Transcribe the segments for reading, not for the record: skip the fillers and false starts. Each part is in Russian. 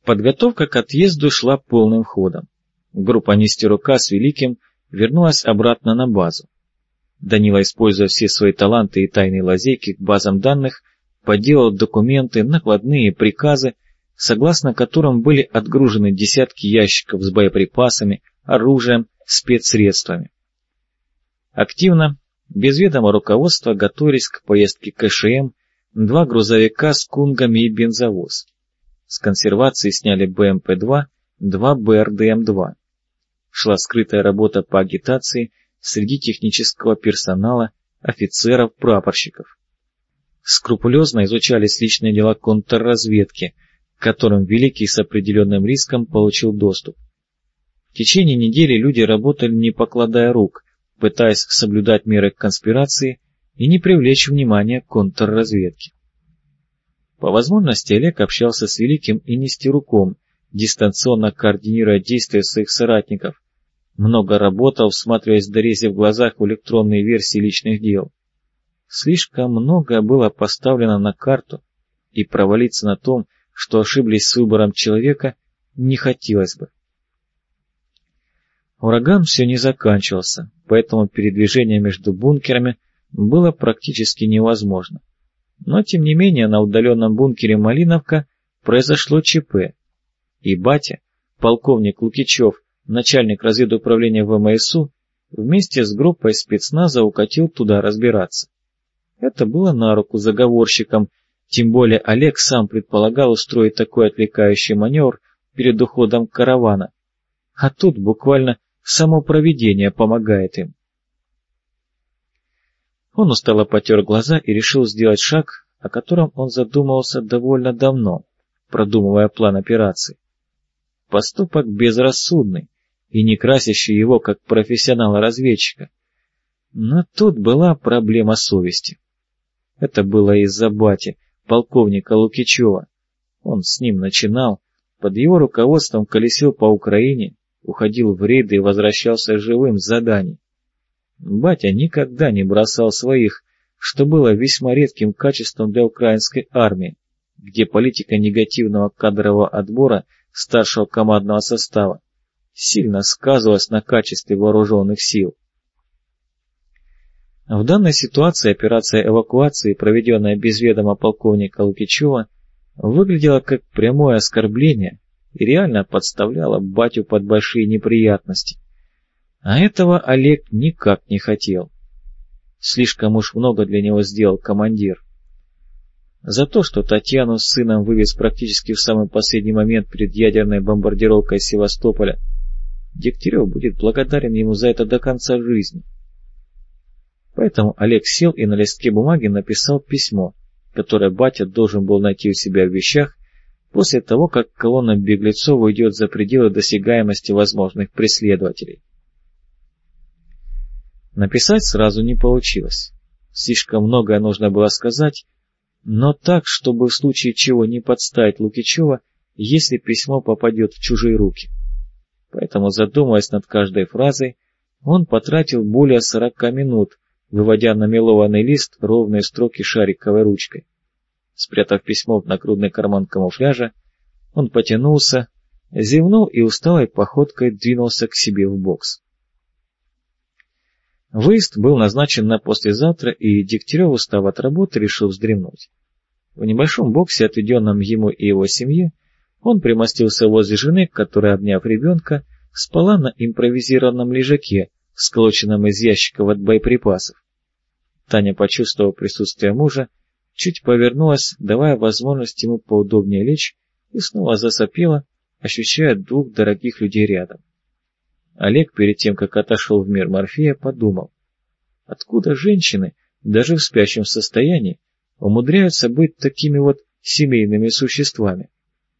Подготовка к отъезду шла полным ходом. Группа Нестерука с Великим вернулась обратно на базу. Данила, используя все свои таланты и тайные лазейки к базам данных, подделал документы, накладные, приказы, согласно которым были отгружены десятки ящиков с боеприпасами, оружием, спецсредствами. Активно, без ведома руководства, готовились к поездке к КШМ 2 грузовика с кунгами и бензовоз. С консервации сняли БМП-2, 2 БРДМ-2. Шла скрытая работа по агитации среди технического персонала, офицеров, прапорщиков. Скрупулезно изучались личные дела контрразведки, к которым Великий с определенным риском получил доступ. В течение недели люди работали не покладая рук, пытаясь соблюдать меры конспирации и не привлечь внимание контрразведки. По возможности Олег общался с Великим и Нестеруком, дистанционно координируя действия своих соратников, много работал, всматриваясь дорезе в глазах в электронные версии личных дел. Слишком многое было поставлено на карту, и провалиться на том, что ошиблись с выбором человека, не хотелось бы. Ураган все не заканчивался, поэтому передвижение между бункерами было практически невозможно. Но, тем не менее, на удаленном бункере Малиновка произошло ЧП, и батя, полковник Лукичев, начальник разведуправления ВМСУ, вместе с группой спецназа укатил туда разбираться. Это было на руку заговорщикам, тем более Олег сам предполагал устроить такой отвлекающий маневр перед уходом каравана, а тут буквально само провидение помогает им. Он устало потер глаза и решил сделать шаг, о котором он задумывался довольно давно, продумывая план операции. Поступок безрассудный и не красящий его как профессионала-разведчика. Но тут была проблема совести. Это было из-за бати, полковника Лукичева. Он с ним начинал, под его руководством колесил по Украине, уходил в рейды и возвращался живым с заданий. Батя никогда не бросал своих, что было весьма редким качеством для украинской армии, где политика негативного кадрового отбора старшего командного состава сильно сказывалась на качестве вооруженных сил. В данной ситуации операция эвакуации, проведенная без ведома полковника Лукичева, выглядела как прямое оскорбление и реально подставляла батю под большие неприятности. А этого Олег никак не хотел. Слишком уж много для него сделал командир. За то, что Татьяну с сыном вывез практически в самый последний момент перед ядерной бомбардировкой Севастополя, Дегтярев будет благодарен ему за это до конца жизни. Поэтому Олег сел и на листке бумаги написал письмо, которое батя должен был найти у себя в вещах после того, как колонна беглецов уйдет за пределы досягаемости возможных преследователей. Написать сразу не получилось. Слишком многое нужно было сказать, но так, чтобы в случае чего не подставить Лукичева, если письмо попадет в чужие руки. Поэтому, задумываясь над каждой фразой, он потратил более 40 минут, выводя на мелованный лист ровные строки шариковой ручкой. Спрятав письмо в нагрудный карман камуфляжа, он потянулся, зевнул и усталой походкой двинулся к себе в бокс. Выезд был назначен на послезавтра, и Дегтярев, устав от работы, решил вздремнуть. В небольшом боксе, отведенном ему и его семье, он примостился возле жены, которая, обняв ребенка, спала на импровизированном лежаке, сколоченном из ящиков от боеприпасов. Таня, почувствовав присутствие мужа, чуть повернулась, давая возможность ему поудобнее лечь, и снова засопела, ощущая 2 дорогих людей рядом. Олег, перед тем, как отошел в мир Морфея, подумал, откуда женщины, даже в спящем состоянии, умудряются быть такими вот семейными существами.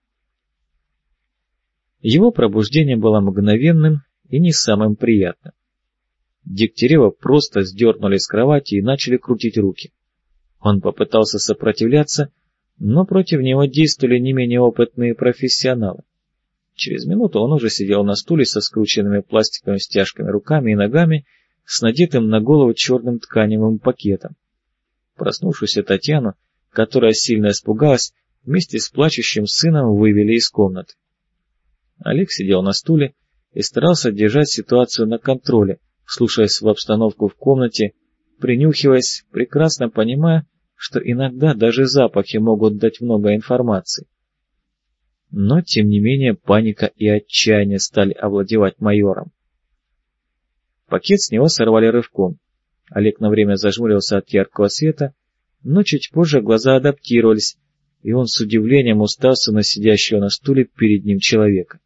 Его пробуждение было мгновенным и не самым приятным. Дегтярева просто сдернули с кровати и начали крутить руки. Он попытался сопротивляться, но против него действовали не менее опытные профессионалы. Через минуту он уже сидел на стуле со скрученными пластиковыми стяжками руками и ногами, с надетым на голову черным тканевым пакетом. Проснувшуюся Татьяну, которая сильно испугалась, вместе с плачущим сыном вывели из комнаты. Олег сидел на стуле и старался держать ситуацию на контроле, вслушиваясь в обстановку в комнате, принюхиваясь, прекрасно понимая, что иногда даже запахи могут дать много информации. Но, тем не менее, паника и отчаяние стали овладевать майором. Пакет с него сорвали рывком. Олег на время зажмурился от яркого света, но чуть позже глаза адаптировались, и он с удивлением уставился на сидящего на стуле перед ним человека.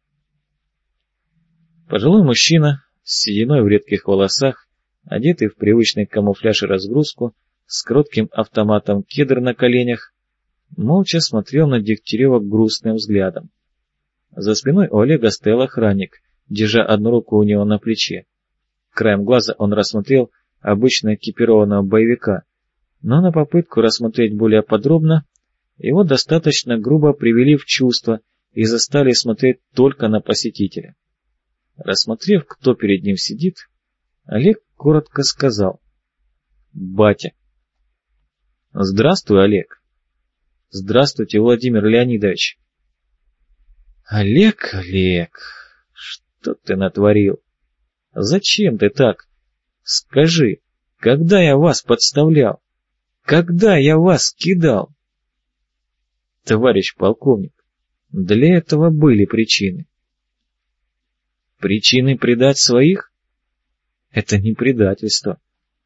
Пожилой мужчина, с сединой в редких волосах, одетый в привычный камуфляж и разгрузку, с кротким автоматом кедр на коленях, молча смотрел на Дегтярева грустным взглядом. За спиной у Олега стоял охранник, держа одну руку у него на плече. Краем глаза он рассмотрел обычно экипированного боевика, но на попытку рассмотреть более подробно его достаточно грубо привели в чувство и заставили смотреть только на посетителя. Рассмотрев, кто перед ним сидит, Олег коротко сказал: «Батя». «Здравствуй, Олег». «Здравствуйте, Владимир Леонидович». «Олег, Олег, что ты натворил? Зачем ты так? Скажи, когда я вас подставлял? Когда я вас кидал?» «Товарищ полковник, для этого были причины». «Причины предать своих? Это не предательство».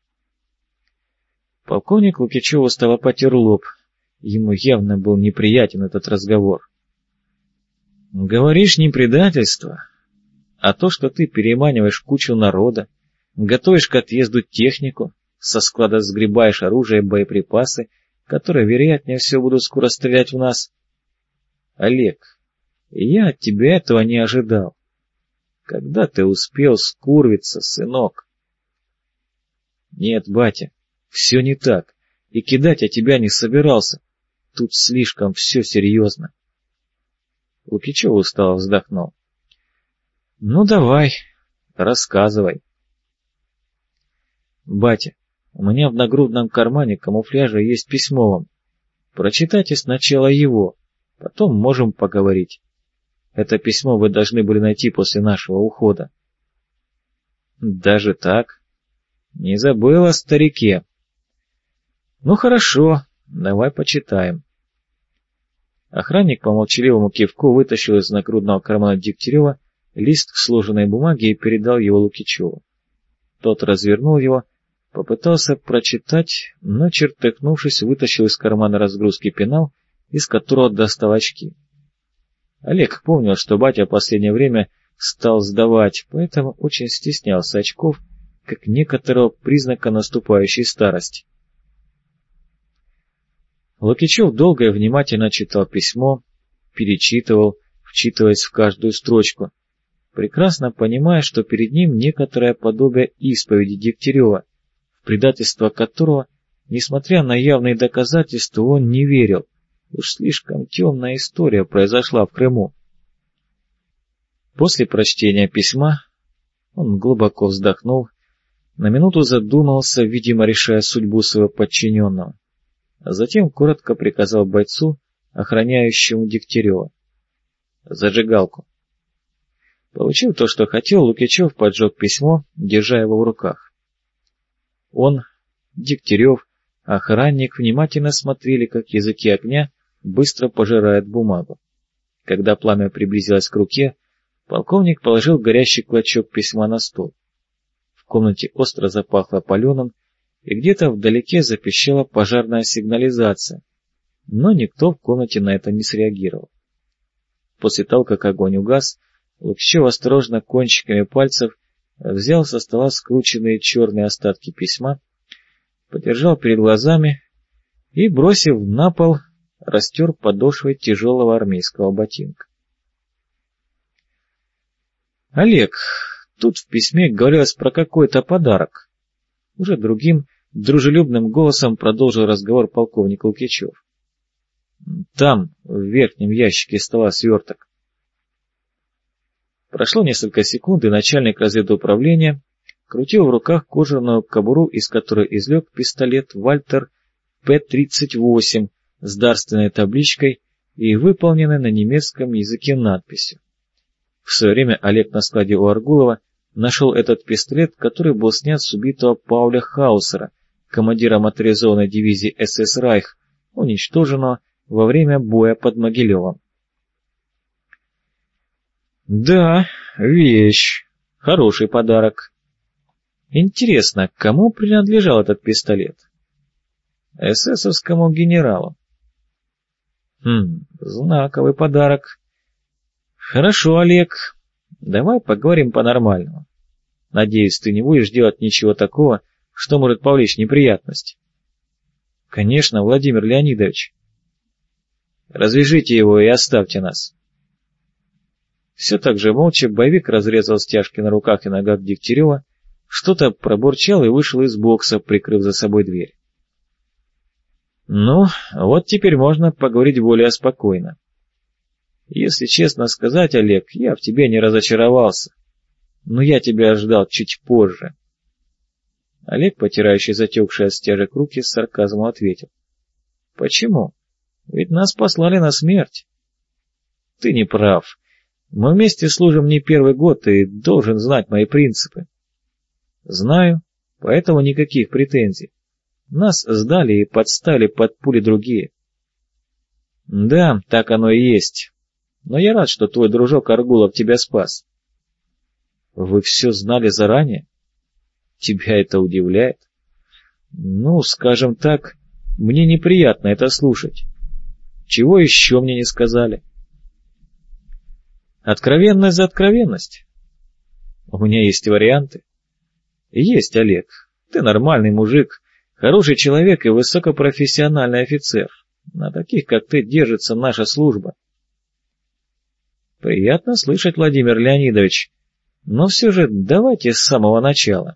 Полковник Лукичев устало потер лоб. Ему явно был неприятен этот разговор. «Говоришь, не предательство, а то, что ты переманиваешь кучу народа, готовишь к отъезду технику, со склада сгребаешь оружие и боеприпасы, которые, вероятнее всего, будут скоро стрелять в нас. Олег, я от тебя этого не ожидал. Когда ты успел скурвиться, сынок?» «Нет, батя, все не так, и кидать я тебя не собирался. Тут слишком все серьезно». Лукичев устало вздохнул. «Ну давай, рассказывай». «Батя, у меня в нагрудном кармане камуфляжа есть письмо вам. Прочитайте сначала его, потом можем поговорить. Это письмо вы должны были найти после нашего ухода». «Даже так? Не забыл о старике». «Ну хорошо, давай почитаем». Охранник по молчаливому кивку вытащил из нагрудного кармана Дегтярева лист сложенной бумаги и передал его Лукичеву. Тот развернул его, попытался прочитать, но, чертыхнувшись, вытащил из кармана разгрузки пенал, из которого достал очки. Олег помнил, что батя в последнее время стал сдавать, поэтому очень стеснялся очков, как некоторого признака наступающей старости. Лукичев долго и внимательно читал письмо, перечитывал, вчитываясь в каждую строчку, прекрасно понимая, что перед ним некоторое подобие исповеди Дегтярева, в предательство которого, несмотря на явные доказательства, он не верил. Уж слишком темная история произошла в Крыму. После прочтения письма он глубоко вздохнул, на минуту задумался, видимо, решая судьбу своего подчиненного. А затем коротко приказал бойцу, охраняющему Дегтярева: «Зажигалку». Получив то, что хотел, Лукичев поджег письмо, держа его в руках. Он, Дегтярев, охранник внимательно смотрели, как языки огня быстро пожирают бумагу. Когда пламя приблизилось к руке, полковник положил горящий клочок письма на стол. В комнате остро запахло паленым, и где-то вдалеке запищала пожарная сигнализация, но никто в комнате на это не среагировал. После того, как огонь угас, Лукичев осторожно кончиками пальцев взял со стола скрученные черные остатки письма, подержал перед глазами и, бросив на пол, растер подошвой тяжелого армейского ботинка. «Олег, тут в письме говорилось про какой-то подарок». Уже другим, дружелюбным голосом продолжил разговор полковник Лукичев. «Там, в верхнем ящике стола, сверток». Прошло несколько секунд, и начальник разведуправления крутил в руках кожаную кобуру, из которой извлек пистолет «Вальтер П-38», с дарственной табличкой и выполненной на немецком языке надписью. В свое время Олег на складе у Аргулова нашел этот пистолет, который был снят с убитого Пауля Хаусера, командира моторизованной дивизии СС «Райх», уничтоженного во время боя под Могилевом. Да, вещь. Хороший подарок. Интересно, кому принадлежал этот пистолет? Эсэсовскому генералу. Знаковый подарок. Хорошо, Олег, давай поговорим по-нормальному. Надеюсь, ты не будешь делать ничего такого, что может повлечь неприятности. Конечно, Владимир Леонидович. Развяжите его и оставьте нас. Все так же молча боевик разрезал стяжки на руках и ногах Дегтярева, что-то пробурчал и вышел из бокса, прикрыв за собой дверь. Ну, вот теперь можно поговорить более спокойно. Если честно сказать, Олег, я в тебе не разочаровался, но я тебя ждал чуть позже. Олег, потирающий затекшие от стяжек руки, с сарказмом ответил. Почему? Ведь нас послали на смерть. Ты не прав. Мы вместе служим не первый год, и должен знать мои принципы. Знаю, поэтому никаких претензий. Нас сдали и подставили под пули другие. Да, так оно и есть. Но я рад, что твой дружок Аргулов тебя спас. Вы все знали заранее? Тебя это удивляет? Ну, скажем так, мне неприятно это слушать. Чего еще мне не сказали? Откровенность за откровенность. У меня есть варианты. Есть, Олег. Ты нормальный мужик, хороший человек и высокопрофессиональный офицер. На таких, как ты, держится наша служба. Приятно слышать, Владимир Леонидович. Но все же давайте с самого начала.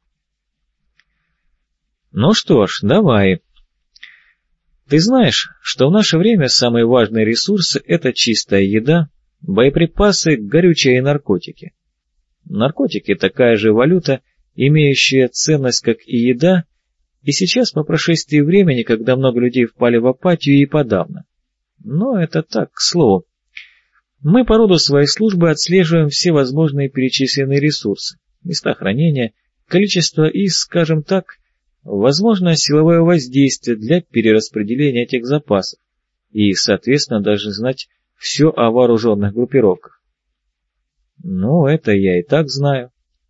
Ну что ж, давай. Ты знаешь, что в наше время самые важные ресурсы – это чистая еда, боеприпасы, горючее и наркотики. Наркотики – такая же валюта, имеющая ценность, как и еда, и сейчас, по прошествии времени, когда много людей впали в апатию, и подавно. Но это так, к слову. Мы по роду своей службы отслеживаем все возможные перечисленные ресурсы, места хранения, количество и, скажем так, возможно силовое воздействие для перераспределения этих запасов и, соответственно, даже знать все о вооруженных группировках. Ну, это я и так знаю.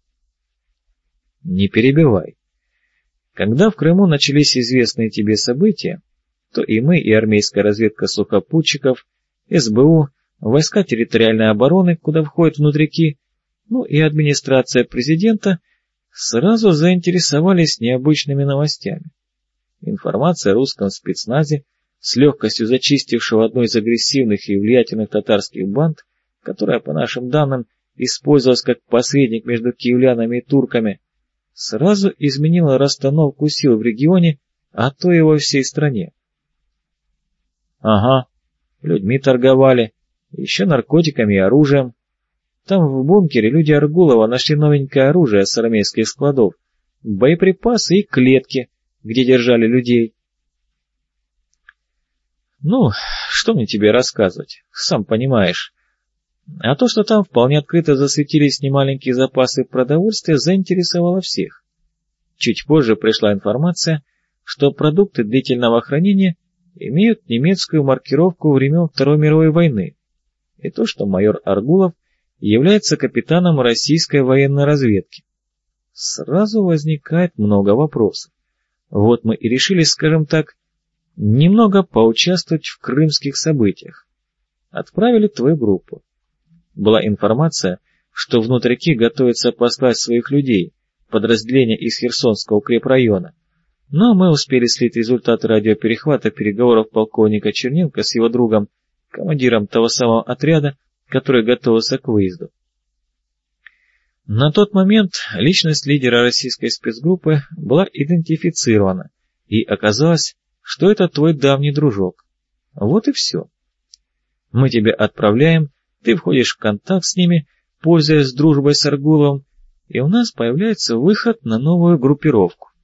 Не перебивай. Когда в Крыму начались известные тебе события, то и мы, и армейская разведка сухопутчиков, СБУ, войска территориальной обороны, куда входят внутрики, ну и администрация президента, сразу заинтересовались необычными новостями. Информация о русском спецназе, с легкостью зачистившего одну из агрессивных и влиятельных татарских банд, которая, по нашим данным, использовалась как посредник между киевлянами и турками, сразу изменила расстановку сил в регионе, а то и во всей стране. Ага, людьми торговали, еще наркотиками и оружием. Там в бункере люди Аргулова нашли новенькое оружие с армейских складов, боеприпасы и клетки, где держали людей. Ну, что мне тебе рассказывать, сам понимаешь. А то, что там вполне открыто засветились немаленькие запасы продовольствия, заинтересовало всех. Чуть позже пришла информация, что продукты длительного хранения имеют немецкую маркировку времен Второй мировой войны, и то, что майор Аргулов является капитаном российской военной разведки. Сразу возникает много вопросов. Вот мы и решили, скажем так, немного поучаствовать в крымских событиях. Отправили твою группу. Была информация, что внутрики готовятся послать своих людей, подразделения из Херсонского укрепрайона, но мы успели слить результаты радиоперехвата переговоров полковника Черненко с его другом, командиром того самого отряда, который готовился к выезду. На тот момент личность лидера российской спецгруппы была идентифицирована, и оказалось, что это твой давний дружок. Вот и все. Мы тебя отправляем, ты входишь в контакт с ними, пользуясь дружбой с Аргуловым, и у нас появляется выход на новую группировку.